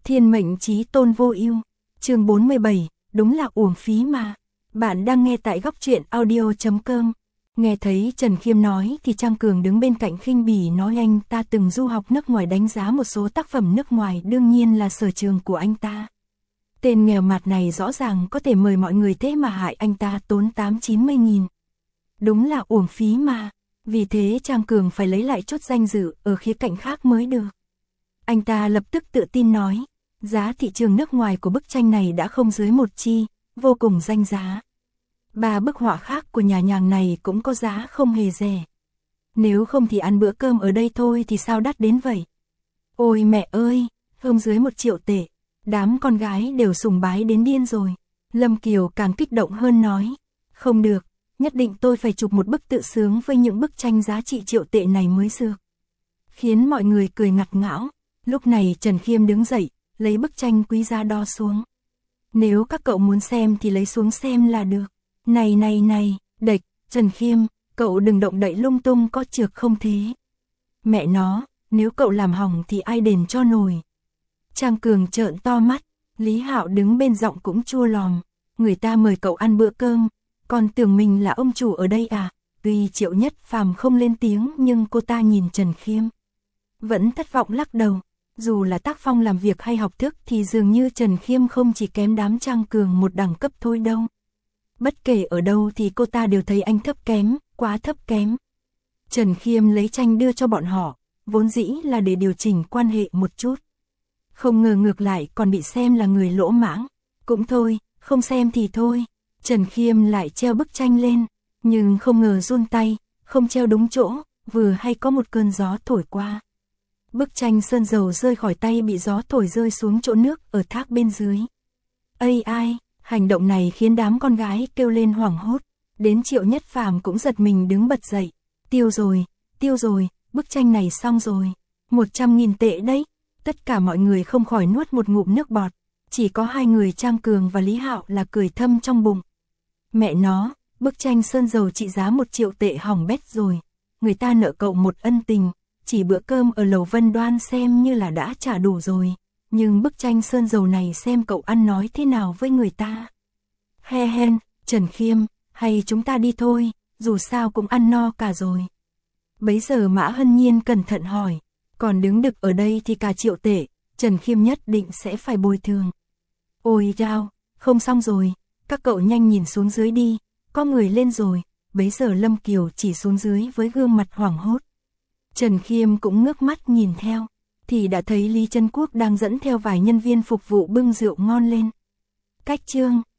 Thiên mệnh chí tôn vô ưu. Chương 47, đúng là uổng phí mà. Bạn đang nghe tại góc truyện audio.com. Nghe thấy Trần Khiêm nói thì Trang Cường đứng bên cạnh khinh bỉ nói anh ta từng du học nước ngoài, đánh giá một số tác phẩm nước ngoài đương nhiên là sở trường của anh ta. Tên nghèo mặt này rõ ràng có thể mời mọi người, thế mà hại anh ta tốn 80-90 nghìn. Đúng là uổng phí mà. Vì thế Trang Cường phải lấy lại chút danh dự ở khía cạnh khác mới được. Anh ta lập tức tự tin nói, giá thị trường nước ngoài của bức tranh này đã không dưới 1 chi, vô cùng danh giá. 3 bức họa khác của nhà nhàng này cũng có giá không hề rẻ. Nếu không thì ăn bữa cơm ở đây thôi thì sao đắt đến vậy? Ôi mẹ ơi, không dưới 1 triệu tệ. Đám con gái đều sùng bái đến điên rồi. Lâm Kiều càng kích động hơn nói, không được, nhất định tôi phải chụp một bức tự sướng với những bức tranh giá trị triệu tệ này mới được. Khiến mọi người cười ngặt nghẽo. Lúc này Trần Khiêm đứng dậy, lấy bức tranh quý giá đo xuống. Nếu các cậu muốn xem thì lấy xuống xem là được. Này, địch, Trần Khiêm, cậu đừng động đậy lung tung có trược không thế. Mẹ nó, nếu cậu làm hỏng thì ai đền cho nổi. Trang Cường trợn to mắt, Lý Hạo đứng bên giọng cũng chua lòm. Người ta mời cậu ăn bữa cơm, còn tưởng mình là ông chủ ở đây à? Tuy Triệu Nhất Phàm không lên tiếng nhưng cô ta nhìn Trần Khiêm vẫn thất vọng lắc đầu. Dù là tác phong làm việc hay học thức thì dường như Trần Khiêm không chỉ kém đám Trang Cường một đẳng cấp thôi đâu. Bất kể ở đâu thì cô ta đều thấy anh thấp kém, quá thấp kém. Trần Khiêm lấy tranh đưa cho bọn họ, vốn dĩ là để điều chỉnh quan hệ một chút. Không ngờ ngược lại còn bị xem là người lỗ mãng. Cũng thôi, không xem thì thôi. Trần Khiêm lại treo bức tranh lên, nhưng không ngờ run tay, không treo đúng chỗ, vừa hay có một cơn gió thổi qua. Bức tranh sơn dầu rơi khỏi tay bị gió thổi rơi xuống chỗ nước ở thác bên dưới. Ây ai, hành động này khiến đám con gái kêu lên hoảng hốt. Đến Triệu Nhất Phàm cũng giật mình đứng bật dậy. Tiêu rồi, bức tranh này xong rồi. 100.000 tệ đấy. Tất cả mọi người không khỏi nuốt một ngụm nước bọt. Chỉ có 2 người Trang Cường và Lý Hạo là cười thâm trong bụng. Mẹ nó, bức tranh sơn dầu trị giá 1 triệu tệ hỏng bét rồi. Người ta nợ cậu một ân tình. Chỉ bữa cơm ở lầu Vân Đoan xem như là đã trả đủ rồi. Nhưng bức tranh sơn dầu này xem cậu ăn nói thế nào với người ta. He hen, Trần Khiêm, hay chúng ta đi thôi, dù sao cũng ăn no cả rồi. Bấy giờ Mã Hân Nhiên cẩn thận hỏi, còn đứng đực ở đây thì cả triệu tệ, Trần Khiêm nhất định sẽ phải bồi thường. Ôi dao, không xong rồi, các cậu nhanh nhìn xuống dưới đi, có người lên rồi. Bấy giờ Lâm Kiều chỉ xuống dưới với gương mặt hoảng hốt. Trần Khiêm cũng ngước mắt nhìn theo, thì đã thấy Lý Trân Quốc đang dẫn theo vài nhân viên phục vụ bưng rượu ngon lên. Cách chương